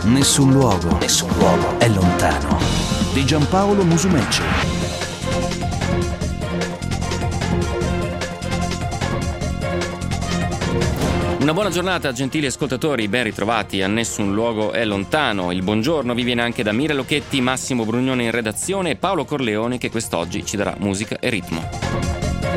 Nessun luogo è lontano. Di Giampaolo Musumeci. Una buona giornata, gentili ascoltatori, ben ritrovati a Nessun luogo è lontano. Il buongiorno vi viene anche da Mira Locchetti, Massimo Brugnone in redazione e Paolo Corleone, che quest'oggi ci darà musica e ritmo.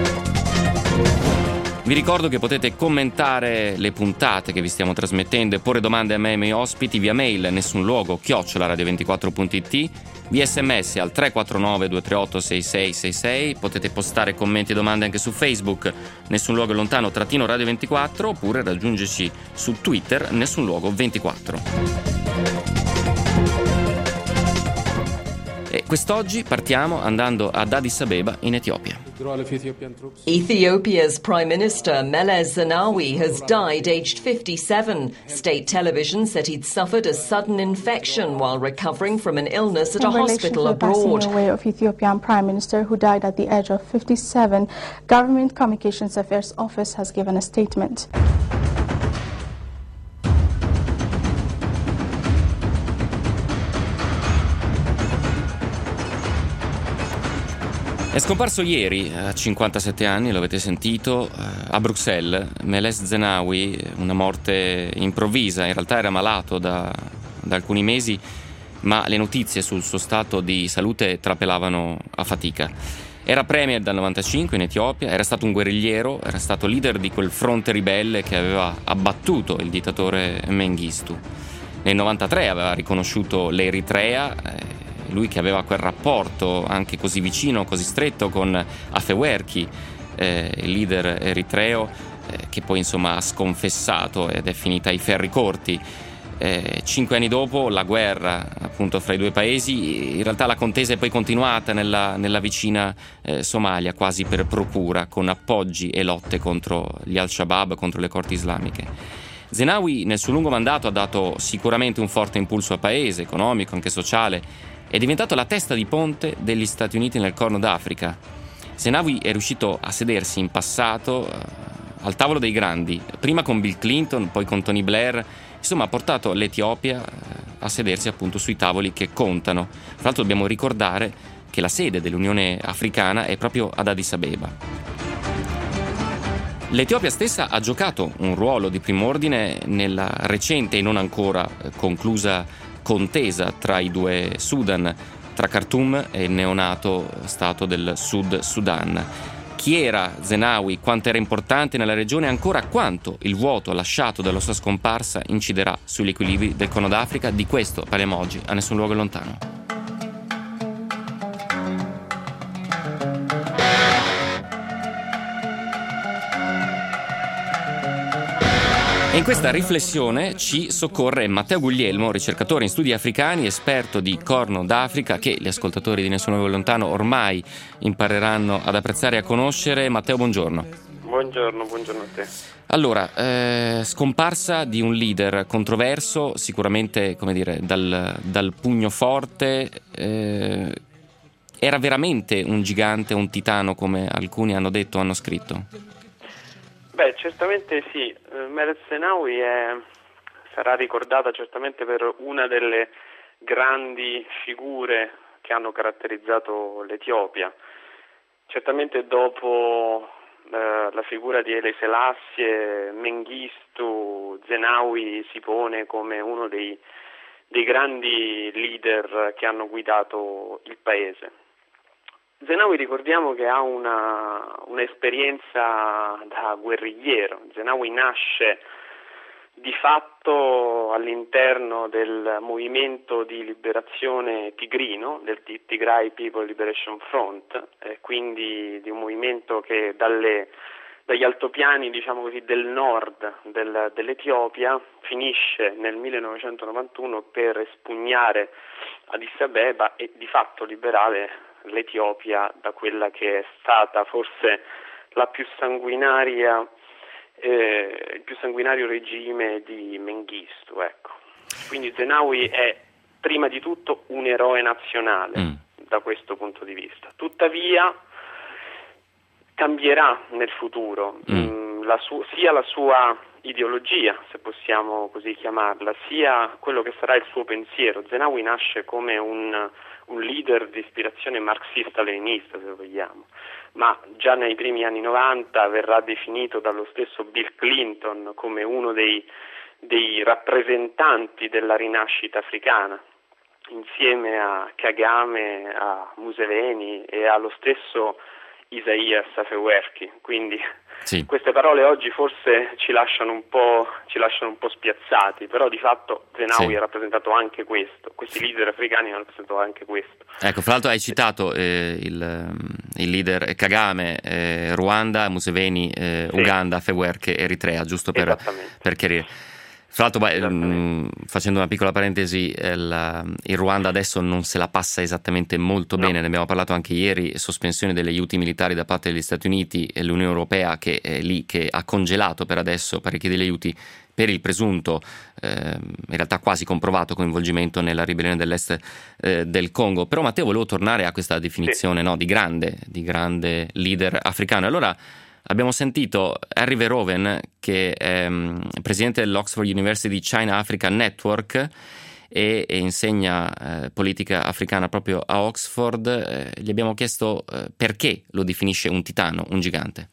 Vi ricordo che potete commentare le puntate che vi stiamo trasmettendo e porre domande a me e ai miei ospiti via mail nessunluogo@radio24.it, via sms al 349 238 6666. Potete postare commenti e domande anche su Facebook Nessun Luogo Lontano _ Radio24, oppure raggiungerci su Twitter Nessun Luogo 24. E quest'oggi partiamo andando ad Addis Abeba in Etiopia. Ethiopia's Prime Minister Meles Zenawi has died aged 57. State television said he'd suffered a sudden infection while recovering from an illness at a hospital abroad. In away of Ethiopian Prime Minister who died at the age of 57, Government Communications Affairs Office has given a statement. È scomparso ieri, a 57 anni, lo avete sentito, a Bruxelles, Meles Zenawi, una morte improvvisa. In realtà era malato da alcuni mesi, ma le notizie sul suo stato di salute trapelavano a fatica. Era premier dal 95 in Etiopia, era stato un guerrigliero, era stato leader di quel fronte ribelle che aveva abbattuto il dittatore Mengistu. Nel 93 aveva riconosciuto l'Eritrea, lui che aveva quel rapporto anche così vicino, così stretto con Afewerki, il leader eritreo, che poi insomma ha sconfessato ed è finita ai ferri corti. 5 anni dopo la guerra appunto fra i due paesi, in realtà la contesa è poi continuata nella vicina Somalia, quasi per procura, con appoggi e lotte contro gli Al-Shabaab, contro le corti islamiche. Zenawi nel suo lungo mandato ha dato sicuramente un forte impulso al paese, economico, anche sociale. È diventato la testa di ponte degli Stati Uniti nel Corno d'Africa. Zenawi è riuscito a sedersi in passato al tavolo dei grandi, prima con Bill Clinton, poi con Tony Blair. Insomma, ha portato l'Etiopia a sedersi appunto sui tavoli che contano. Fra l'altro dobbiamo ricordare che la sede dell'Unione Africana è proprio ad Addis Abeba. L'Etiopia stessa ha giocato un ruolo di prim'ordine nella recente e non ancora conclusa contesa tra i due Sudan, tra Khartoum e il neonato stato del Sud Sudan. Chi era Zenawi, quanto era importante nella regione e ancora quanto il vuoto lasciato dalla sua scomparsa inciderà sugli equilibri del Corno d'Africa, di questo parliamo oggi a Nessun Luogo è Lontano. E in questa riflessione ci soccorre Matteo Guglielmo, ricercatore in studi africani, esperto di Corno d'Africa, che gli ascoltatori di Nessun Luogo è Lontano ormai impareranno ad apprezzare e a conoscere. Matteo, buongiorno. Buongiorno a te. Allora, scomparsa di un leader controverso, sicuramente, come dire, dal pugno forte. Era veramente un gigante, un titano, come alcuni hanno detto, hanno scritto? Beh, certamente sì. Meles Zenawi sarà ricordata certamente per una delle grandi figure che hanno caratterizzato l'Etiopia. Certamente dopo la figura di Haile Selassie, Mengistu, Zenawi si pone come uno dei grandi leader che hanno guidato il paese. Zenawi ricordiamo che ha un'esperienza da guerrigliero. Zenawi nasce di fatto all'interno del movimento di liberazione tigrino, del Tigray People Liberation Front, quindi di un movimento che dagli altopiani, diciamo così, del nord dell'Etiopia finisce nel 1991 per espugnare Addis Abeba e di fatto liberare l'Etiopia da quella che è stata forse la più sanguinaria il più sanguinario regime di Mengistu, ecco. Quindi Zenawi è prima di tutto un eroe nazionale da questo punto di vista. Tuttavia cambierà nel futuro sia la sua ideologia, se possiamo così chiamarla, sia quello che sarà il suo pensiero. Zenawi nasce come un leader di ispirazione marxista-leninista, se vogliamo, ma già nei primi anni 90 verrà definito dallo stesso Bill Clinton come uno dei rappresentanti della rinascita africana, insieme a Kagame, a Museveni e allo stesso Isaias Afewerki. Quindi sì, queste parole oggi forse ci lasciano un po' spiazzati, però di fatto Zenawi ha rappresentato anche questo, questi leader africani hanno rappresentato anche questo. Ecco, fra l'altro hai citato il leader Kagame, Ruanda, Museveni, Uganda, Afewerki, Eritrea, giusto per chiarire. Fra l'altro, facendo una piccola parentesi, il Ruanda adesso non se la passa esattamente molto bene, ne abbiamo parlato anche ieri, sospensione degli aiuti militari da parte degli Stati Uniti e l'Unione Europea che è lì, che ha congelato per adesso parecchi degli aiuti per il presunto, in realtà quasi comprovato, coinvolgimento nella ribellione dell'est del Congo. Però Matteo, volevo tornare a questa definizione di grande leader africano. Allora, abbiamo sentito Henry Verhoeven, che è presidente dell'Oxford University China Africa Network e insegna politica africana proprio a Oxford. Gli abbiamo chiesto perché lo definisce un titano, un gigante.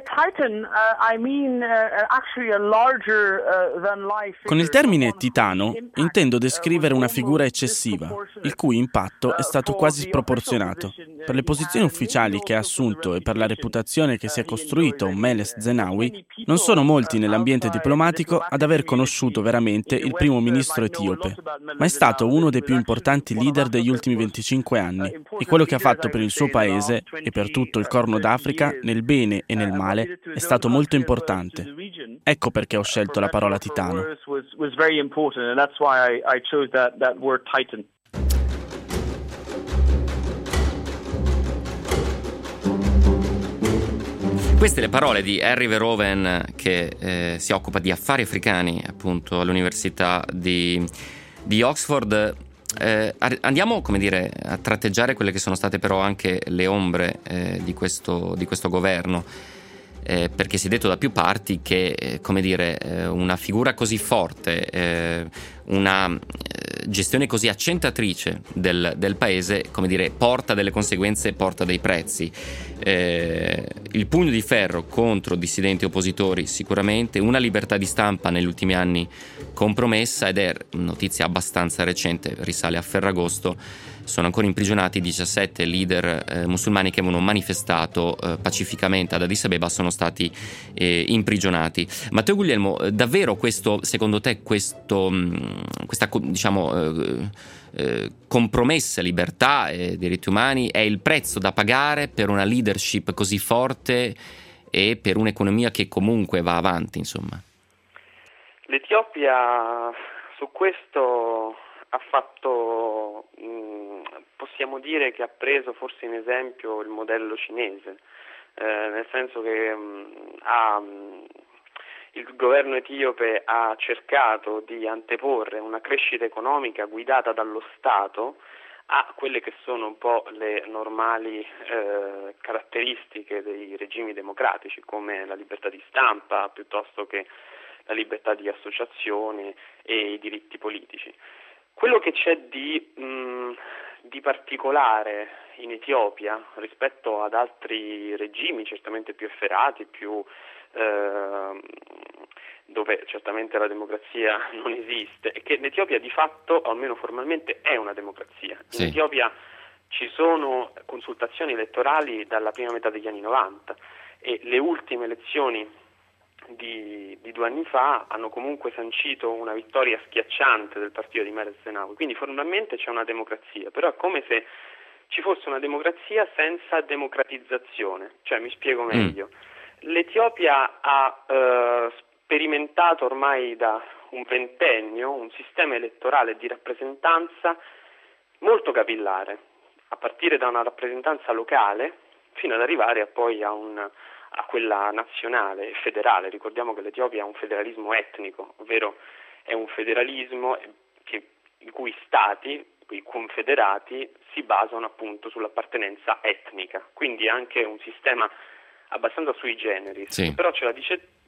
Con il termine titano intendo descrivere una figura eccessiva, il cui impatto è stato quasi sproporzionato. Per le posizioni ufficiali che ha assunto e per la reputazione che si è costruito Meles Zenawi, non sono molti nell'ambiente diplomatico ad aver conosciuto veramente il primo ministro etiope, ma è stato uno dei più importanti leader degli ultimi 25 anni e quello che ha fatto per il suo paese e per tutto il Corno d'Africa, nel bene e nel male, è stato molto importante. Ecco perché ho scelto la parola titano. Queste le parole di Henry Verhoeven, che si occupa di affari africani appunto all'Università di Oxford. Andiamo, a tratteggiare quelle che sono state però anche le ombre di questo governo, perché si è detto da più parti che una figura così forte, una gestione così accentatrice del paese, porta delle conseguenze, porta dei prezzi. Il pugno di ferro contro dissidenti oppositori sicuramente, una libertà di stampa negli ultimi anni compromessa, ed è notizia abbastanza recente, risale a Ferragosto, sono ancora imprigionati 17 leader musulmani che avevano manifestato pacificamente ad Addis Abeba, sono stati imprigionati. Matteo Guglielmo, davvero secondo te questa compromessa libertà e diritti umani è il prezzo da pagare per una leadership così forte e per un'economia che comunque va avanti, insomma? L'Etiopia su questo ha fatto, possiamo dire che ha preso forse in esempio il modello cinese, nel senso che il governo etiope ha cercato di anteporre una crescita economica guidata dallo Stato a quelle che sono un po' le normali caratteristiche dei regimi democratici, come la libertà di stampa piuttosto che la libertà di associazione e i diritti politici. Quello che c'è di particolare in Etiopia rispetto ad altri regimi certamente più efferati, dove certamente la democrazia non esiste, è che l'Etiopia di fatto, o almeno formalmente, è una democrazia. Sì. In Etiopia ci sono consultazioni elettorali dalla prima metà degli anni 90 e le ultime elezioni di 2 anni fa hanno comunque sancito una vittoria schiacciante del partito di Meles Zenawi, quindi formalmente c'è una democrazia, però è come se ci fosse una democrazia senza democratizzazione, cioè mi spiego meglio. L'Etiopia ha sperimentato ormai da un ventennio un sistema elettorale di rappresentanza molto capillare, a partire da una rappresentanza locale fino ad arrivare poi a quella nazionale e federale. Ricordiamo che l'Etiopia ha un federalismo etnico, ovvero è un federalismo in cui stati, i confederati, si basano appunto sull'appartenenza etnica, quindi anche un sistema abbastanza sui generis. Sì. Però ce la dice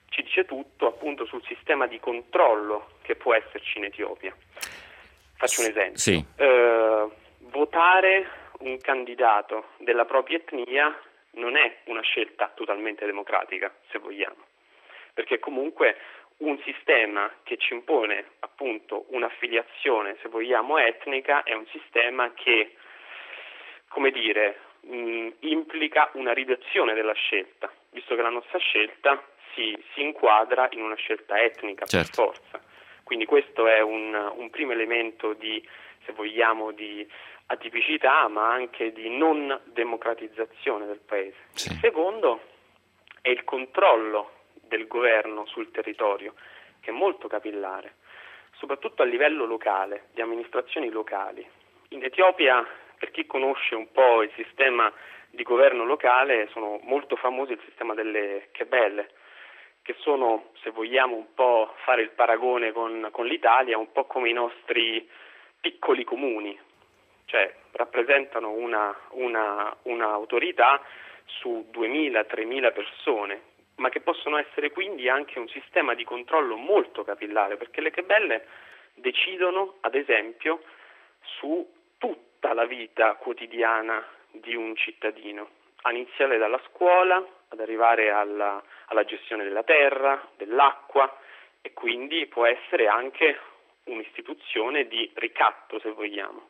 ci dice tutto appunto sul sistema di controllo che può esserci in Etiopia. Faccio un esempio. Sì. Votare un candidato della propria etnia non è una scelta totalmente democratica, se vogliamo, perché comunque un sistema che ci impone appunto un'affiliazione, se vogliamo, etnica, è un sistema che, come dire, implica una riduzione della scelta, visto che la nostra scelta si inquadra in una scelta etnica, certo, per forza. Quindi questo è un primo elemento di, se vogliamo, di atipicità, ma anche di non democratizzazione del paese. Sì. Il secondo è il controllo del governo sul territorio, che è molto capillare, soprattutto a livello locale, di amministrazioni locali. In Etiopia, per chi conosce un po' il sistema di governo locale, sono molto famosi il sistema delle Kebele, che sono, se vogliamo un po' fare il paragone con l'Italia, un po' come i nostri piccoli comuni, cioè rappresentano una autorità su 2.000-3.000 persone, ma che possono essere quindi anche un sistema di controllo molto capillare, perché le Kebele decidono, ad esempio, su tutta la vita quotidiana di un cittadino, a iniziare dalla scuola, ad arrivare alla gestione della terra, dell'acqua, e quindi può essere anche un'istituzione di ricatto, se vogliamo.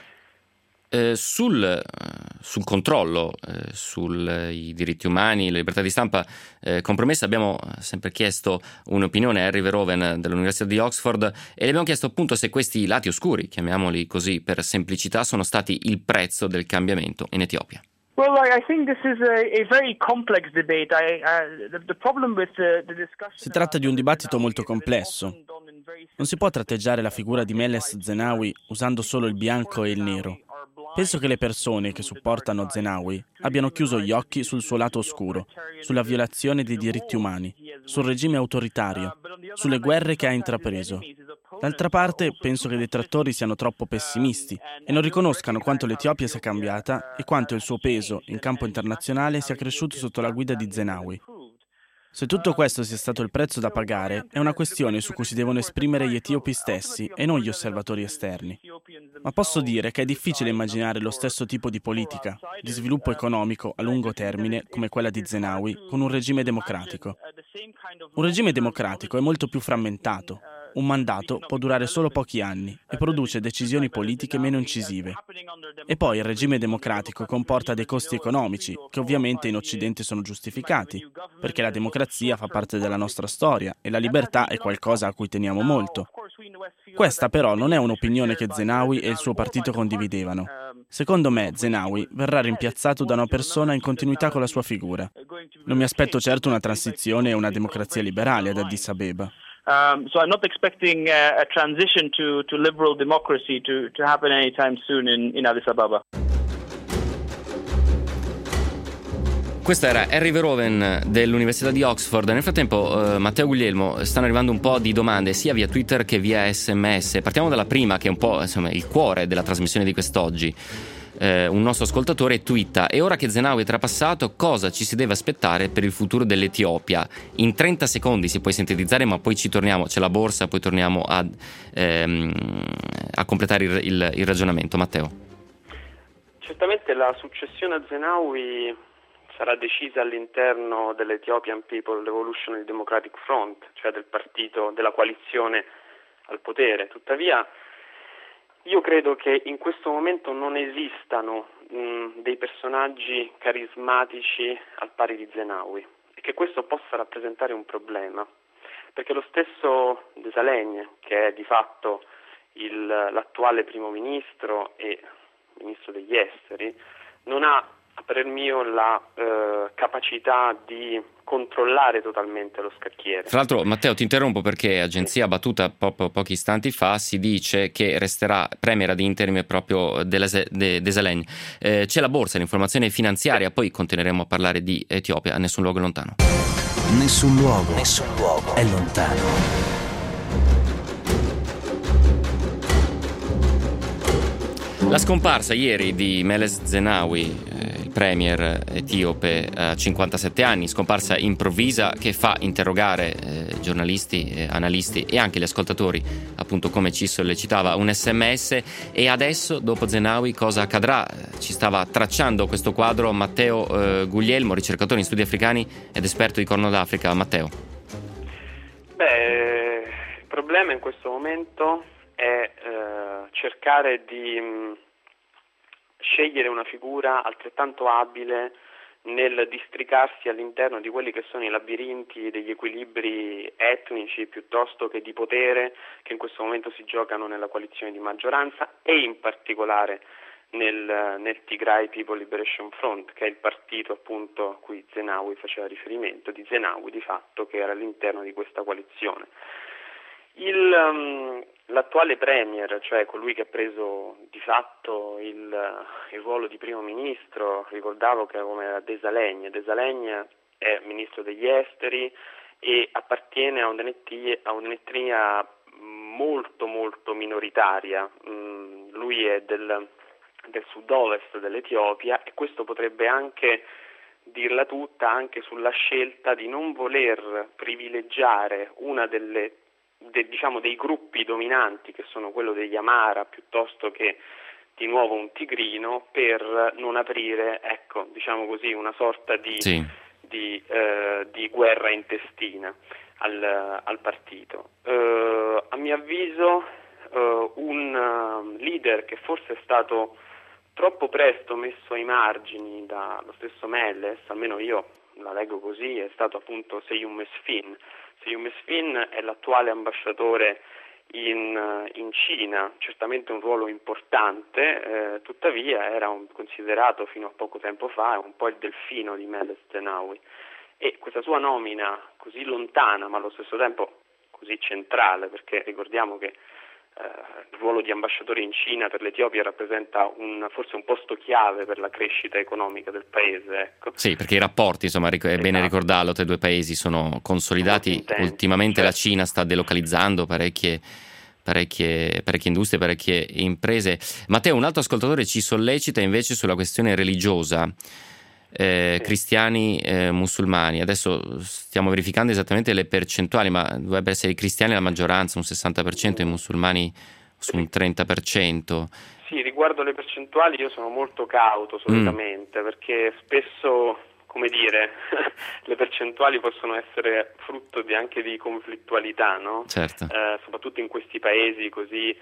Sul controllo, sui diritti umani, la libertà di stampa compromessa, abbiamo sempre chiesto un'opinione a Henry Verhoeven dell'Università di Oxford e le abbiamo chiesto appunto se questi lati oscuri, chiamiamoli così per semplicità, sono stati il prezzo del cambiamento in Etiopia. Well, I think this is a very complex debate. The problem with the discussion. Si tratta di un dibattito molto complesso. Non si può tratteggiare la figura di Meles Zenawi usando solo il bianco e il nero. Penso che le persone che supportano Zenawi abbiano chiuso gli occhi sul suo lato oscuro, sulla violazione dei diritti umani, sul regime autoritario, sulle guerre che ha intrapreso. D'altra parte, penso che i detrattori siano troppo pessimisti e non riconoscano quanto l'Etiopia sia cambiata e quanto il suo peso in campo internazionale sia cresciuto sotto la guida di Zenawi. Se tutto questo sia stato il prezzo da pagare, è una questione su cui si devono esprimere gli etiopi stessi e non gli osservatori esterni. Ma posso dire che è difficile immaginare lo stesso tipo di politica, di sviluppo economico a lungo termine come quella di Zenawi, con un regime democratico. Un regime democratico è molto più frammentato. Un mandato può durare solo pochi anni e produce decisioni politiche meno incisive. E poi il regime democratico comporta dei costi economici, che ovviamente in Occidente sono giustificati, perché la democrazia fa parte della nostra storia e la libertà è qualcosa a cui teniamo molto. Questa però non è un'opinione che Zenawi e il suo partito condividevano. Secondo me Zenawi verrà rimpiazzato da una persona in continuità con la sua figura. Non mi aspetto certo una transizione e una democrazia liberale ad Addis Abeba. So I'm not expecting a transition to liberal democracy to happen anytime soon in Addis Ababa. Questo era Henry Verhoeven dell'Università di Oxford. Nel frattempo, Matteo Guglielmo, stanno arrivando un po' di domande sia via Twitter che via SMS. Partiamo dalla prima, che è un po' il cuore della trasmissione di quest'oggi. Un nostro ascoltatore twitta: e ora che Zenawi è trapassato, cosa ci si deve aspettare per il futuro dell'Etiopia? In 30 secondi si può sintetizzare, ma poi ci torniamo, c'è la borsa, poi torniamo a completare il ragionamento. Matteo. Certamente la successione a Zenawi sarà decisa all'interno dell'Ethiopian People Revolutionary Democratic Front, cioè del partito, della coalizione al potere. Tuttavia io credo che in questo momento non esistano dei personaggi carismatici al pari di Zenawi e che questo possa rappresentare un problema, perché lo stesso Desalegn, che è di fatto l'attuale primo ministro e ministro degli esteri, non ha, a parer mio, la capacità di controllare totalmente lo scacchiere. Tra l'altro, Matteo, ti interrompo perché agenzia battuta pochi istanti fa si dice che resterà premier ad interim proprio Desalegn. C'è la borsa, l'informazione finanziaria, poi continueremo a parlare di Etiopia. Nessun luogo è lontano. Nessun luogo è lontano. La scomparsa ieri di Meles Zenawi, il premier etiope a 57 anni, scomparsa improvvisa che fa interrogare giornalisti, analisti e anche gli ascoltatori, appunto come ci sollecitava un SMS. E adesso, dopo Zenawi, cosa accadrà? Ci stava tracciando questo quadro Matteo Guglielmo, ricercatore in studi africani ed esperto di Corno d'Africa. Matteo. Il problema in questo momento è cercare di scegliere una figura altrettanto abile nel districarsi all'interno di quelli che sono i labirinti degli equilibri etnici piuttosto che di potere che in questo momento si giocano nella coalizione di maggioranza e in particolare nel Tigray People Liberation Front, che è il partito appunto a cui Zenawi faceva riferimento, di Zenawi di fatto, che era all'interno di questa coalizione. L'attuale premier, cioè colui che ha preso di fatto il ruolo di primo ministro, ricordavo che come era Desalegn è ministro degli esteri e appartiene a un'etnia molto molto minoritaria. Lui è del sud-ovest dell'Etiopia e questo potrebbe anche dirla tutta anche sulla scelta di non voler privilegiare una dei gruppi dominanti, che sono quello degli Amara piuttosto che di nuovo un tigrino, per non aprire, una sorta di guerra intestina al partito. A mio avviso un leader che forse è stato troppo presto messo ai margini dallo stesso Meles, almeno io la leggo così, è stato appunto Seyum Mesfin. Seyum Mesfin è l'attuale ambasciatore in Cina, certamente un ruolo importante, tuttavia era considerato fino a poco tempo fa un po' il delfino di Meles Zenawi, e questa sua nomina così lontana ma allo stesso tempo così centrale, perché ricordiamo che il ruolo di ambasciatore in Cina per l'Etiopia rappresenta forse un posto chiave per la crescita economica del paese. Ecco. Sì, perché i rapporti, insomma, è bene ricordarlo, tra i due paesi sono consolidati. Ultimamente la Cina sta delocalizzando parecchie industrie, parecchie imprese. Matteo, un altro ascoltatore ci sollecita invece sulla questione religiosa. Cristiani, musulmani. Adesso stiamo verificando esattamente le percentuali, ma dovrebbe essere i cristiani la maggioranza, un 60%, i musulmani su un 30%. Sì, riguardo le percentuali io sono molto cauto solitamente, perché spesso, come dire, le percentuali possono essere frutto anche di conflittualità, no? Certo. Soprattutto in questi paesi così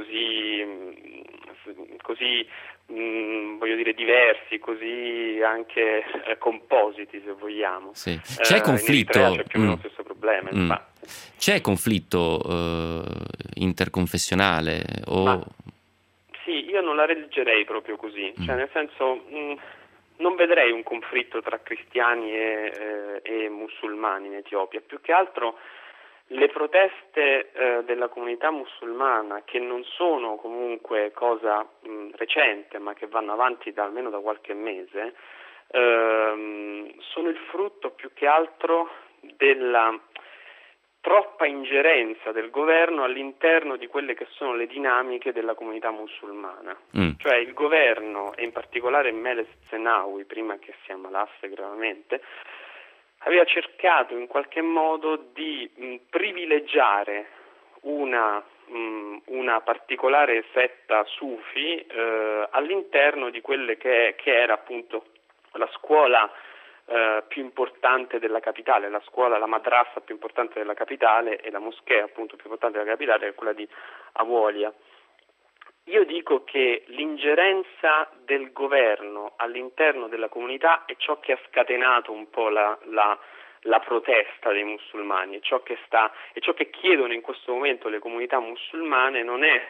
voglio dire diversi, così anche compositi, se vogliamo. Sì. C'è conflitto. In Eritrea c'è più o meno lo stesso problema, infatti. C'è conflitto interconfessionale? Sì, io non la leggerei proprio così, cioè nel senso non vedrei un conflitto tra cristiani e musulmani in Etiopia, più che altro le proteste della comunità musulmana, che non sono comunque cosa recente, ma che vanno avanti almeno da qualche mese, sono il frutto più che altro della troppa ingerenza del governo all'interno di quelle che sono le dinamiche della comunità musulmana. Cioè il governo, e in particolare Meles Zenawi, prima che si ammalasse gravemente, aveva cercato in qualche modo di privilegiare una particolare setta sufi all'interno di quelle che era appunto la scuola più importante della capitale, la madrasa più importante della capitale e la moschea appunto più importante della capitale è quella di Awolia. Io dico che l'ingerenza del governo all'interno della comunità è ciò che ha scatenato un po' la protesta dei musulmani, è ciò che chiedono in questo momento le comunità musulmane. Non è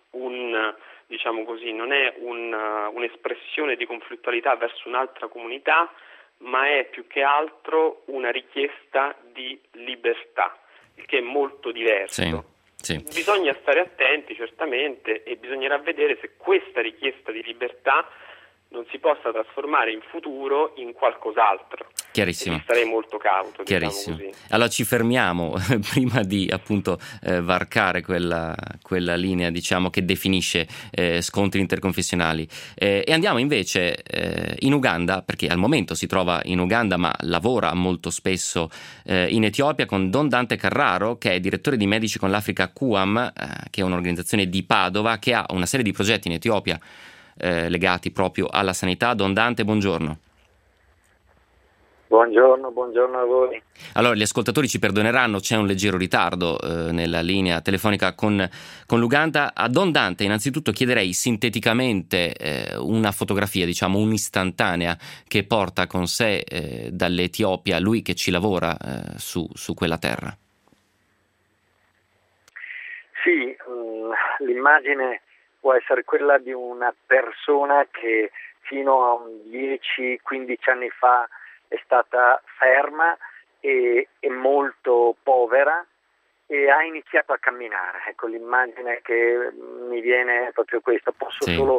un'espressione di conflittualità verso un'altra comunità, ma è più che altro una richiesta di libertà, il che è molto diverso. Sì. Bisogna stare attenti certamente e bisognerà vedere se questa richiesta di libertà non si possa trasformare in futuro in qualcos'altro. Chiarissimo. E starei molto cauto, Chiarissimo. diciamo così. Allora ci fermiamo prima di appunto varcare quella linea, diciamo, che definisce scontri interconfessionali, e andiamo invece in Uganda, perché al momento si trova in Uganda ma lavora molto spesso in Etiopia, con Don Dante Carraro, che è direttore di Medici con l'Africa QAM, che è un'organizzazione di Padova che ha una serie di progetti in Etiopia legati proprio alla sanità. Don Dante, buongiorno. Buongiorno a voi. Allora, gli ascoltatori ci perdoneranno, c'è un leggero ritardo nella linea telefonica con l'Uganda. A Don Dante innanzitutto chiederei sinteticamente una fotografia, diciamo un'istantanea, che porta con sé dall'Etiopia lui che ci lavora su quella terra. Sì, l'immagine può essere quella di una persona che fino a 10-15 anni fa è stata ferma e molto povera e ha iniziato a camminare. Ecco, l'immagine che mi viene è proprio questa. Posso solo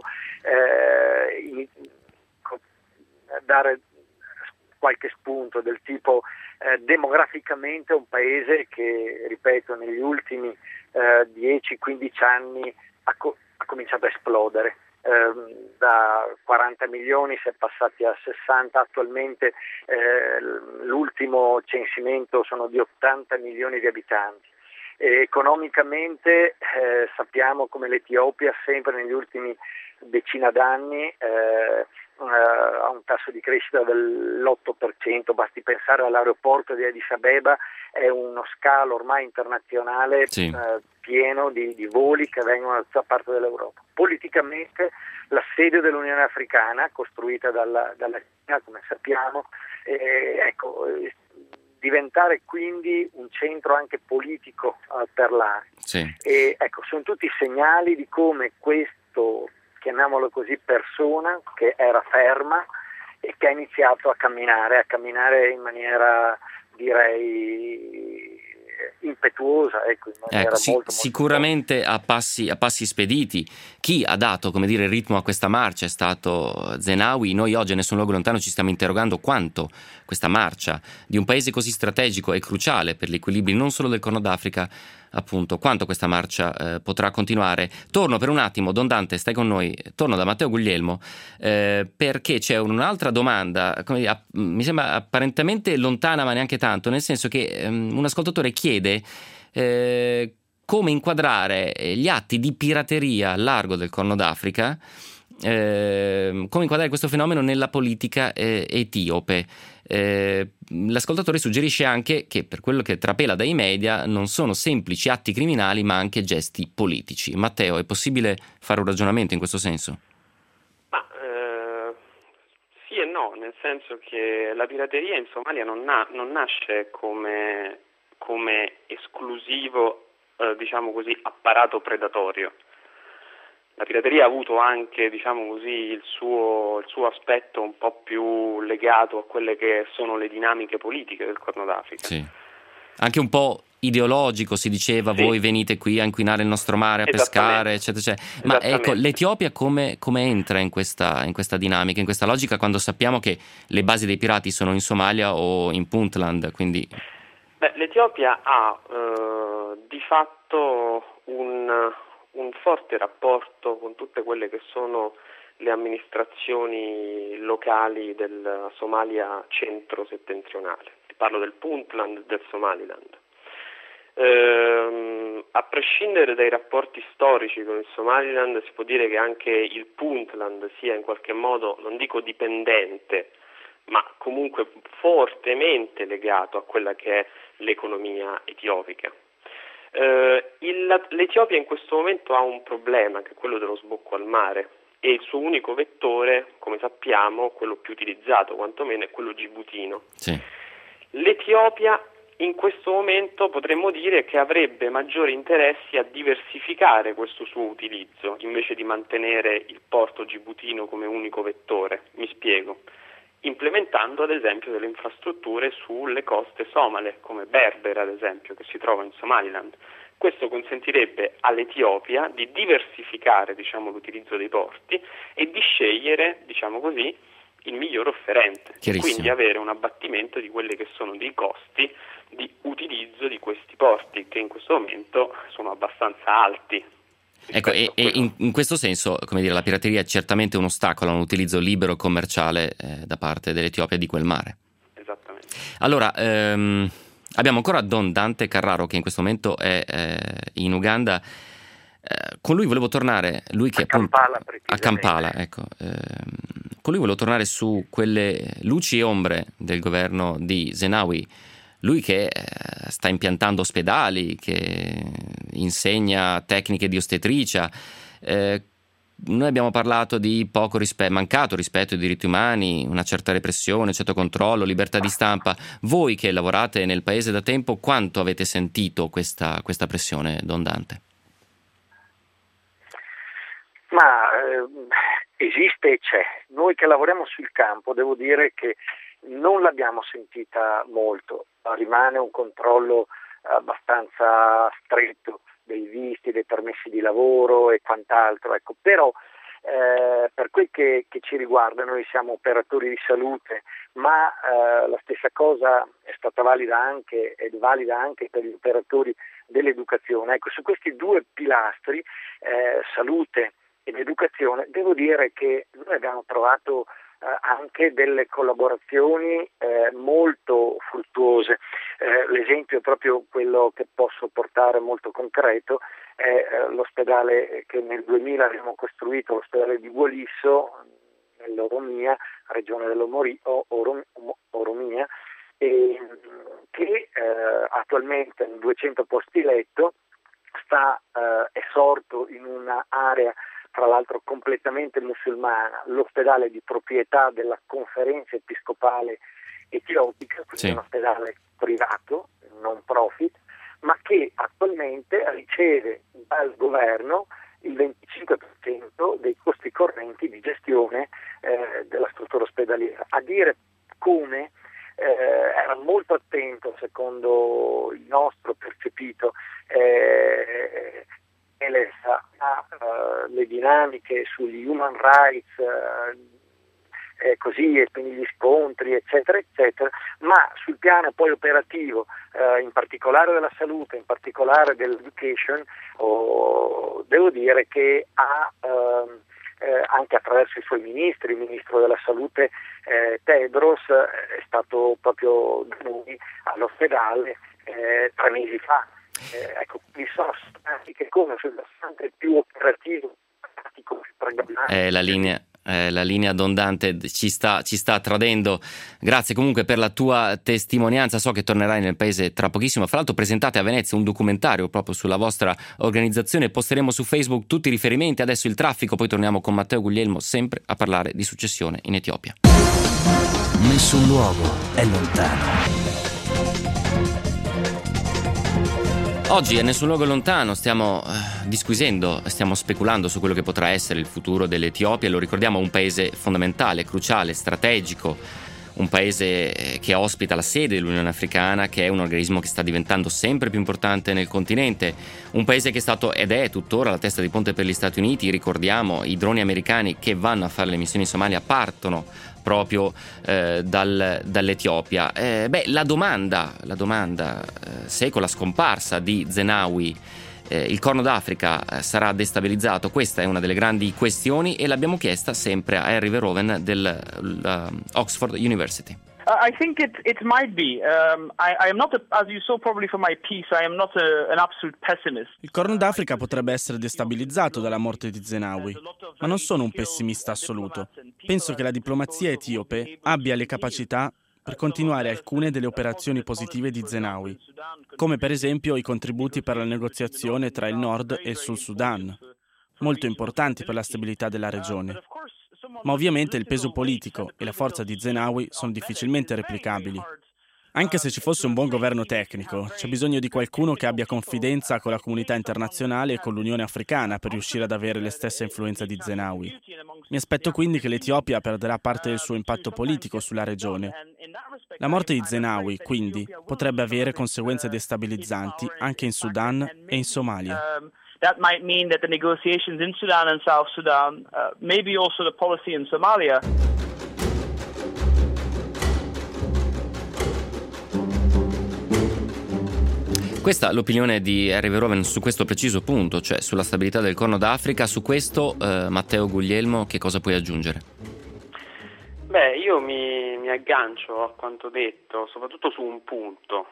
dare qualche spunto del tipo demograficamente è un paese che, ripeto, negli ultimi 10-15 anni ha cominciato a esplodere. Da 40 milioni si è passati a 60, attualmente l'ultimo censimento sono di 80 milioni di abitanti. Economicamente sappiamo come l'Etiopia sempre negli ultimi decina d'anni ha un tasso di crescita dell'8%, basti pensare all'aeroporto di Addis Abeba, è uno scalo ormai internazionale pieno di voli che vengono da tutta parte dell'Europa. Politicamente l'assedio dell'Unione Africana, costruita dalla Cina, come sappiamo, diventare quindi un centro anche politico per l'area. E sono tutti segnali di come questo, chiamiamolo così, persona che era ferma e che ha iniziato a camminare in maniera, direi, impetuosa, in maniera molto sicuramente a passi spediti. Chi ha dato, come dire, il ritmo a questa marcia è stato Zenawi. Noi oggi a Nessun Luogo Lontano ci stiamo interrogando quanto questa marcia di un paese così strategico e cruciale per gli equilibri non solo del Corno d'Africa, appunto, quanto questa marcia potrà continuare. Torno per un attimo, Don Dante, stai con noi, torno da Matteo Guglielmo perché c'è un'altra domanda, come dire, mi sembra apparentemente lontana ma neanche tanto, nel senso che un ascoltatore chiede come inquadrare gli atti di pirateria al largo del Corno d'Africa, come inquadrare questo fenomeno nella politica etiope. L'ascoltatore suggerisce anche che, per quello che trapela dai media, non sono semplici atti criminali ma anche gesti politici. Matteo, è possibile fare un ragionamento in questo senso? Sì e no, nel senso che la pirateria in Somalia non nasce come esclusivo, diciamo così, apparato predatorio. La pirateria ha avuto anche, diciamo così, il suo aspetto un po' più legato a quelle che sono le dinamiche politiche del Corno d'Africa. Sì. Anche un po' ideologico, si diceva, voi venite qui a inquinare il nostro mare, a pescare, eccetera, eccetera. Ma ecco, l'Etiopia come entra in questa dinamica, in questa logica, quando sappiamo che le basi dei pirati sono in Somalia o in Puntland, quindi... L'Etiopia ha di fatto un forte rapporto con tutte quelle che sono le amministrazioni locali della Somalia centro-settentrionale. Parlo del Puntland e del Somaliland. A prescindere dai rapporti storici con il Somaliland, si può dire che anche il Puntland sia in qualche modo, non dico dipendente, ma comunque fortemente legato a quella che è l'economia etiopica. L'Etiopia in questo momento ha un problema, che è quello dello sbocco al mare, e il suo unico vettore, come sappiamo, quello più utilizzato quantomeno, è quello gibutino. Sì. L'Etiopia in questo momento potremmo dire che avrebbe maggiori interessi a diversificare questo suo utilizzo, invece di mantenere il porto gibutino come unico vettore. Mi spiego. Implementando ad esempio delle infrastrutture sulle coste somale, come Berbera ad esempio, che si trova in Somaliland, Questo consentirebbe all'Etiopia di diversificare, l'utilizzo dei porti e di scegliere, così, il miglior offerente, quindi avere un abbattimento di quelli che sono dei costi di utilizzo di questi porti, che in questo momento sono abbastanza alti. Ecco, e in questo senso, la pirateria è certamente un ostacolo a un utilizzo libero e commerciale da parte dell'Etiopia di quel mare. Esattamente. Allora, abbiamo ancora Don Dante Carraro, che in questo momento è in Uganda. Con lui volevo tornare, lui che a Kampala, ecco. Con lui volevo tornare su quelle luci e ombre del governo di Zenawi. Lui che sta impiantando ospedali, che insegna tecniche di ostetricia. Noi abbiamo parlato di mancato rispetto ai diritti umani, una certa repressione, un certo controllo, libertà di stampa. Voi che lavorate nel paese da tempo, quanto avete sentito questa pressione, Don Dante? Ma esiste e c'è. Noi che lavoriamo sul campo, devo dire che non l'abbiamo sentita molto. Rimane un controllo abbastanza stretto dei visti, dei permessi di lavoro e quant'altro. Ecco, però per quel che ci riguarda, noi siamo operatori di salute, ma la stessa cosa è stata valida anche ed valida anche per gli operatori dell'educazione. Ecco, su questi due pilastri, salute ed educazione, devo dire che noi abbiamo trovato anche delle collaborazioni molto fruttuose. L'esempio è proprio quello che posso portare molto concreto, è l'ospedale che nel 2000 abbiamo costruito, l'ospedale di Guolisso, nell'Oromia, regione dell'Oromia, che attualmente in 200 posti letto è sorto in un'area tra l'altro completamente musulmana, l'ospedale di proprietà della Conferenza Episcopale Etiopica, quindi un ospedale privato, non profit, ma che attualmente riceve dal governo il 25% dei costi correnti di gestione della struttura ospedaliera. A dire come era molto attento, secondo il nostro percepito, le dinamiche sugli human rights, così, e quindi gli scontri, eccetera, eccetera, ma sul piano poi operativo, in particolare della salute, in particolare dell'education, devo dire che ha anche attraverso i suoi ministri, il ministro della salute Tedros è stato proprio da noi all'ospedale 3 mesi fa. Ecco, quindi sono stati che come sul versante più operativo, pratico, più programmatico. La linea Don Dante ci sta tradendo. Grazie comunque per la tua testimonianza. So che tornerai nel paese tra pochissimo. Fra l'altro presentate a Venezia un documentario proprio sulla vostra organizzazione. Posteremo su Facebook tutti i riferimenti. Adesso il traffico, poi torniamo con Matteo Guglielmo sempre a parlare di successione in Etiopia. Nessun luogo è lontano. Oggi a Nessun luogo lontano stiamo disquisendo, stiamo speculando su quello che potrà essere il futuro dell'Etiopia. Lo ricordiamo, un paese fondamentale, cruciale, strategico, un paese che ospita la sede dell'Unione Africana, che è un organismo che sta diventando sempre più importante nel continente, un paese che è stato ed è tuttora la testa di ponte per gli Stati Uniti. Ricordiamo, i droni americani che vanno a fare le missioni in Somalia partono proprio dall'Etiopia. La domanda se con la scomparsa di Zenawi il Corno d'Africa sarà destabilizzato, questa è una delle grandi questioni e l'abbiamo chiesta sempre a Harry Verhoeven dell'Oxford University. I think it might be. I am not, as you saw probably from my piece, I am not an absolute pessimist. Il Corno d'Africa potrebbe essere destabilizzato dalla morte di Zenawi, ma non sono un pessimista assoluto. Penso che la diplomazia etiope abbia le capacità per continuare alcune delle operazioni positive di Zenawi, come per esempio i contributi per la negoziazione tra il Nord e il Sud Sudan, molto importanti per la stabilità della regione. Ma ovviamente il peso politico e la forza di Zenawi sono difficilmente replicabili. Anche se ci fosse un buon governo tecnico, c'è bisogno di qualcuno che abbia confidenza con la comunità internazionale e con l'Unione Africana per riuscire ad avere la stessa influenza di Zenawi. Mi aspetto quindi che l'Etiopia perderà parte del suo impatto politico sulla regione La morte di Zenawi, quindi, potrebbe avere conseguenze destabilizzanti anche in Sudan e in Somalia. That might mean that the negotiations in Sudan and South Sudan, maybe also the policy in Somalia. Questa è l'opinione di Harry Verhoeven su questo preciso punto, cioè sulla stabilità del Corno d'Africa. Su questo, Matteo Guglielmo, che cosa puoi aggiungere? Beh, io mi aggancio a quanto detto, soprattutto su un punto.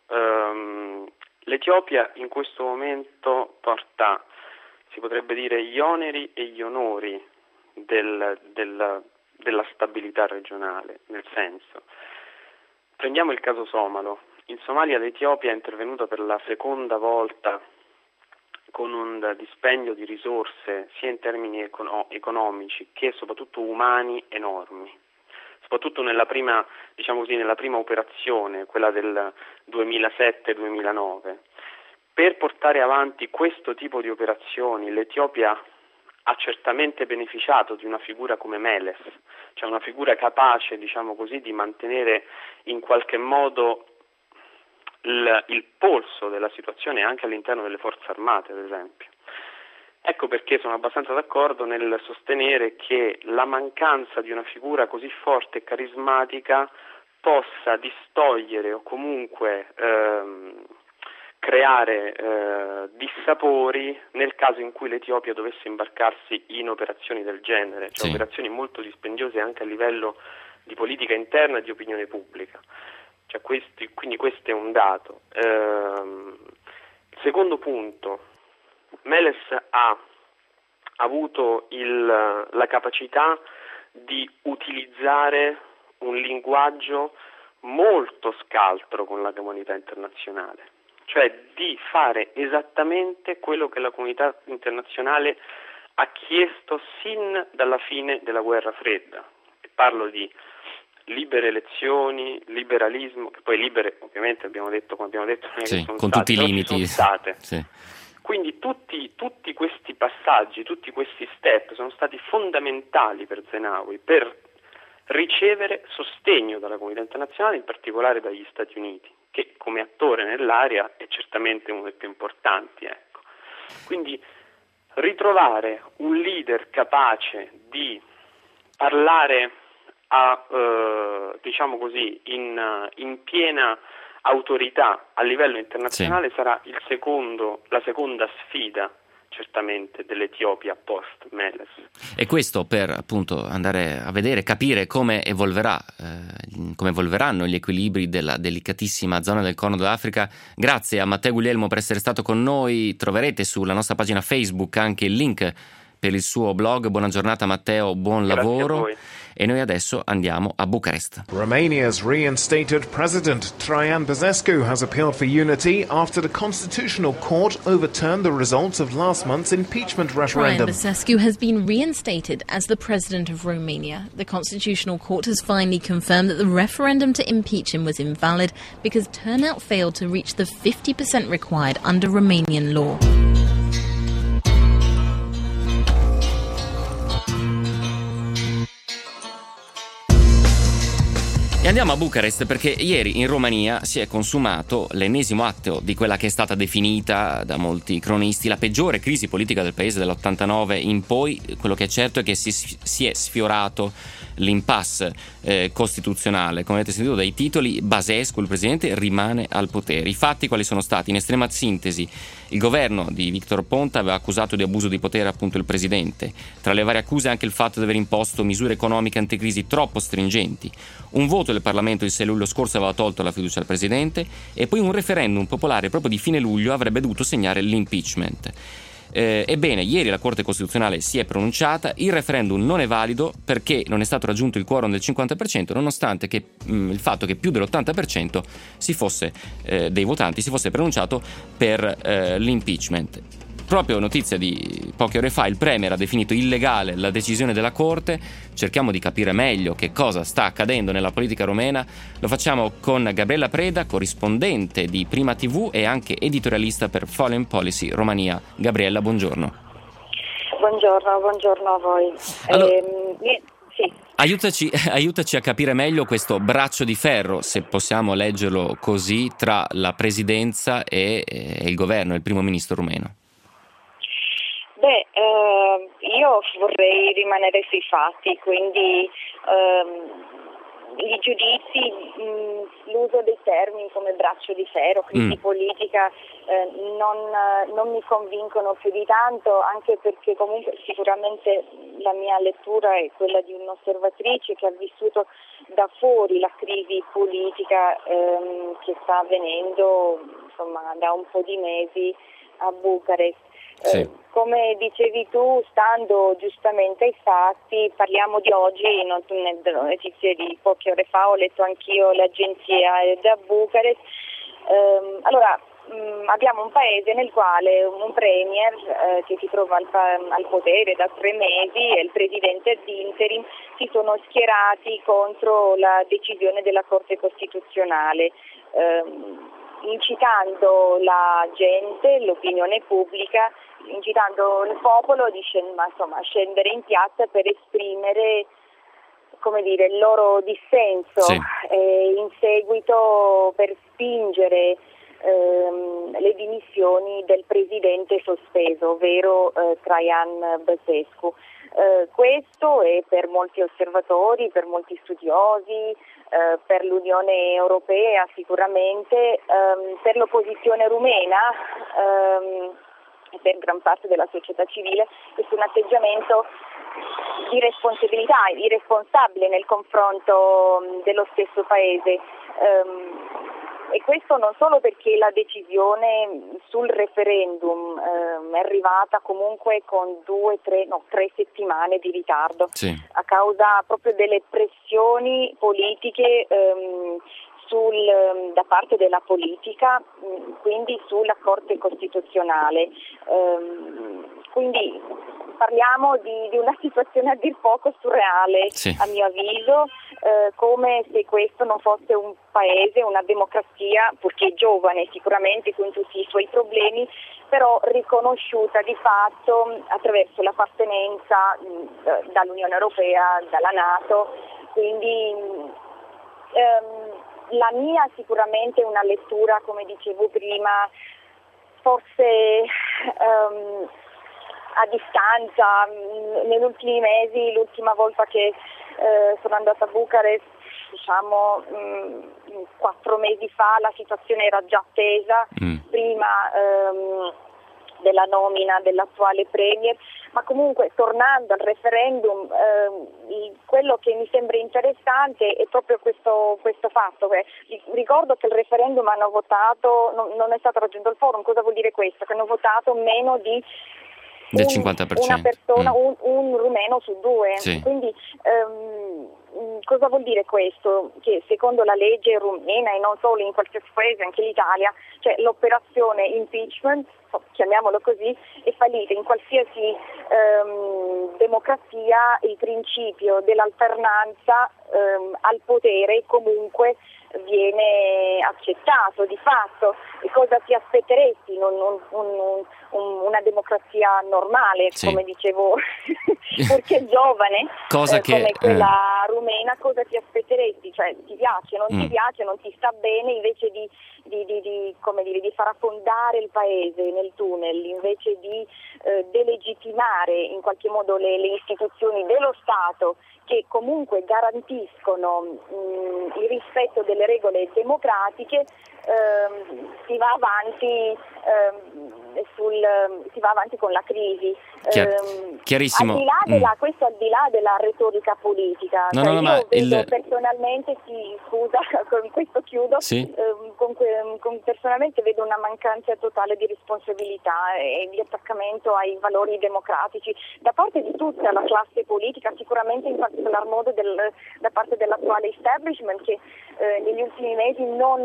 L'Etiopia in questo momento porta, si potrebbe dire, gli oneri e gli onori della stabilità regionale, nel senso, prendiamo il caso somalo. In Somalia l'Etiopia è intervenuta per la seconda volta con un dispendio di risorse sia in termini economici che soprattutto umani enormi, soprattutto nella prima operazione, quella del 2007-2009. Per portare avanti questo tipo di operazioni l'Etiopia ha certamente beneficiato di una figura come Meles, cioè una figura capace, di mantenere in qualche modo il polso della situazione anche all'interno delle forze armate, ad esempio. Ecco perché sono abbastanza d'accordo nel sostenere che la mancanza di una figura così forte e carismatica possa distogliere o comunque creare dissapori nel caso in cui l'Etiopia dovesse imbarcarsi in operazioni del genere, cioè operazioni molto dispendiose anche a livello di politica interna e di opinione pubblica. Cioè quindi questo è un dato. Secondo punto, Meles ha avuto la capacità di utilizzare un linguaggio molto scaltro con la comunità internazionale, cioè di fare esattamente quello che la comunità internazionale ha chiesto sin dalla fine della guerra fredda. E parlo di libere elezioni, liberalismo, che poi libere ovviamente abbiamo detto non è che sono con state, tutti i limiti. sono state. Sì. Quindi tutti questi passaggi, tutti questi step sono stati fondamentali per Zenawi per ricevere sostegno dalla comunità internazionale, in particolare dagli Stati Uniti, che come attore nell'area è certamente uno dei più importanti. Ecco. Quindi ritrovare un leader capace di parlare in piena autorità a livello internazionale sarà la seconda sfida certamente dell'Etiopia post Meles. E questo per appunto andare a vedere, capire come evolveranno gli equilibri della delicatissima zona del Corno d'Africa. Grazie a Matteo Guglielmo per essere stato con noi. Troverete sulla nostra pagina Facebook anche il link per il suo blog. Buona giornata Matteo, buon lavoro. E noi adesso andiamo a Bucarest. Romania's reinstated president Traian Băsescu has appealed for unity after the Constitutional Court overturned the results of last month's impeachment referendum. Traian Băsescu has been reinstated as the president of Romania. The Constitutional Court has finally confirmed that the referendum to impeach him was invalid because turnout failed to reach the 50% required under Romanian law. E andiamo a Bucarest perché ieri in Romania si è consumato l'ennesimo atto di quella che è stata definita da molti cronisti la peggiore crisi politica del paese dall'89 in poi. Quello che è certo è che si è sfiorato l'impasse costituzionale. Come avete sentito dai titoli, Băsescu, il presidente, rimane al potere. I fatti quali sono stati? In estrema sintesi, il governo di Victor Ponta aveva accusato di abuso di potere appunto il presidente. Tra le varie accuse anche il fatto di aver imposto misure economiche anticrisi troppo stringenti. Un voto del Parlamento il 6 luglio scorso aveva tolto la fiducia al presidente e poi un referendum popolare proprio di fine luglio avrebbe dovuto segnare l'impeachment. Ebbene, ieri la Corte Costituzionale si è pronunciata, il referendum non è valido perché non è stato raggiunto il quorum del 50%, nonostante che il fatto che più dell'80% dei votanti si fosse pronunciato per l'impeachment. Proprio notizia di poche ore fa, il Premier ha definito illegale la decisione della Corte. Cerchiamo di capire meglio che cosa sta accadendo nella politica romena. Lo facciamo con Gabriella Preda, corrispondente di Prima TV e anche editorialista per Foreign Policy Romania. Gabriella, buongiorno. Buongiorno a voi. Allora, Sì. Aiutaci a capire meglio questo braccio di ferro, se possiamo leggerlo così, tra la presidenza e il governo, il primo ministro rumeno. Io vorrei rimanere sui fatti, quindi i giudizi, l'uso dei termini come braccio di ferro, crisi politica, non mi convincono più di tanto, anche perché comunque sicuramente la mia lettura è quella di un'osservatrice che ha vissuto da fuori la crisi politica che sta avvenendo insomma da un po' di mesi a Bucarest. Sì. Come dicevi tu, stando giustamente ai fatti, parliamo di oggi, nelle notizie di poche ore fa ho letto anch'io l'agenzia da Bucarest. Abbiamo un paese nel quale un premier che si trova al potere da 3 mesi e il presidente ad interim si sono schierati contro la decisione della Corte Costituzionale, incitando la gente, l'opinione pubblica, incitando il popolo a scendere in piazza per esprimere, come dire, il loro dissenso, sì. E in seguito per spingere le dimissioni del presidente sospeso, ovvero Traian Băsescu. Questo è per molti osservatori, per molti studiosi, per l'Unione Europea sicuramente, per l'opposizione rumena e per gran parte della società civile, questo è un atteggiamento di responsabilità, irresponsabile nei confronto dello stesso paese. E questo non solo perché la decisione sul referendum è arrivata comunque con 3 settimane di ritardo, sì. A causa proprio delle pressioni politiche da parte della politica, quindi sulla Corte Costituzionale. Quindi parliamo di una situazione a dir poco surreale, sì. A mio avviso, come se questo non fosse un paese, una democrazia, purché giovane sicuramente con tutti i suoi problemi, però riconosciuta di fatto attraverso l'appartenenza dall'Unione Europea, dalla NATO. Quindi la mia sicuramente è una lettura, come dicevo prima, forse a distanza. Negli ultimi mesi, l'ultima volta che sono andata a Bucarest, 4 mesi fa, la situazione era già tesa, prima della nomina dell'attuale premier, ma comunque tornando al referendum, quello che mi sembra interessante è proprio questo fatto. Ricordo che il referendum hanno votato, non è stato raggiunto il quorum. Cosa vuol dire questo? Che hanno votato meno di del 50%. Una persona, un rumeno su 2. Sì. Quindi cosa vuol dire questo? Che secondo la legge rumena e non solo, in qualsiasi paese, anche l'Italia, cioè l'operazione impeachment, chiamiamolo così, è fallita. In qualsiasi democrazia il principio dell'alternanza al potere comunque viene accettato di fatto. E cosa ti aspetteresti? Una democrazia normale, sì. Come dicevo, perché giovane, come quella rumena, cosa ti aspetteresti? Cioè, ti piace, non ti piace, non ti sta bene, invece di far affondare il paese nel tunnel, invece di delegittimare in qualche modo le istituzioni dello Stato, che comunque garantiscono il rispetto delle regole democratiche, si va avanti con la crisi. Chiarissimo. Questo al di là della retorica politica. Personalmente, con questo chiudo, sì? Personalmente vedo una mancanza totale di responsabilità e di attaccamento ai valori democratici da parte di tutta la classe politica, sicuramente in particolar modo da parte dell'attuale establishment, che negli ultimi mesi non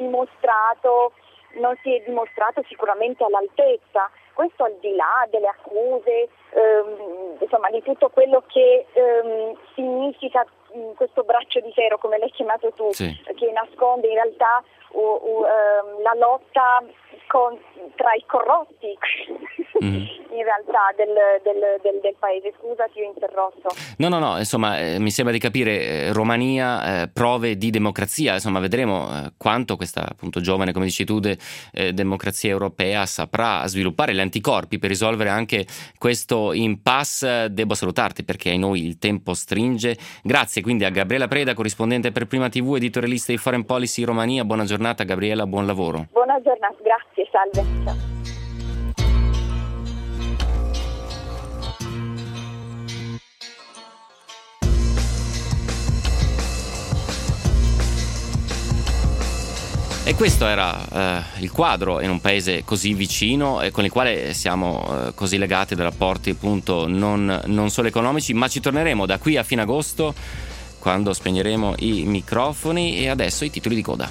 si è dimostrato sicuramente all'altezza. Questo al di là delle accuse, di tutto quello che significa questo braccio di ferro, come l'hai chiamato tu, sì. Che nasconde in realtà la lotta tra i corrotti. in realtà del paese. Scusa, ti ho interrotto. No, insomma, mi sembra di capire, Romania, prove di democrazia, insomma, vedremo quanto questa appunto giovane, come dici tu, democrazia europea saprà sviluppare gli anticorpi per risolvere anche questo impasse. Devo salutarti perché ai noi il tempo stringe. Grazie quindi a Gabriela Preda, corrispondente per Prima TV, editorialista di Foreign Policy Romania. Buona giornata Gabriela, buon lavoro. Buona giornata, grazie, salve. Ciao. E questo era il quadro in un paese così vicino e con il quale siamo così legati da rapporti appunto non solo economici, ma ci torneremo da qui a fine agosto quando spegneremo i microfoni. E adesso i titoli di coda.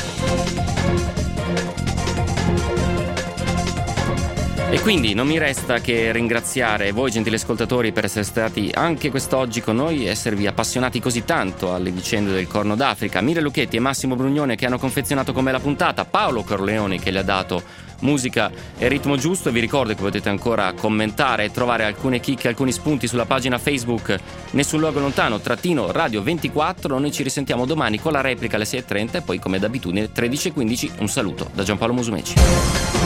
E quindi non mi resta che ringraziare voi gentili ascoltatori per essere stati anche quest'oggi con noi, esservi appassionati così tanto alle vicende del Corno d'Africa. Mire Lucchetti e Massimo Brugnone che hanno confezionato con me la puntata, Paolo Corleoni che le ha dato musica e ritmo giusto. Vi ricordo che potete ancora commentare e trovare alcune chicche, alcuni spunti sulla pagina Facebook Nessun Luogo Lontano _Radio 24. Noi ci risentiamo domani con la replica alle 6:30 e poi come d'abitudine 13:15. Un saluto da Giampaolo Musumeci.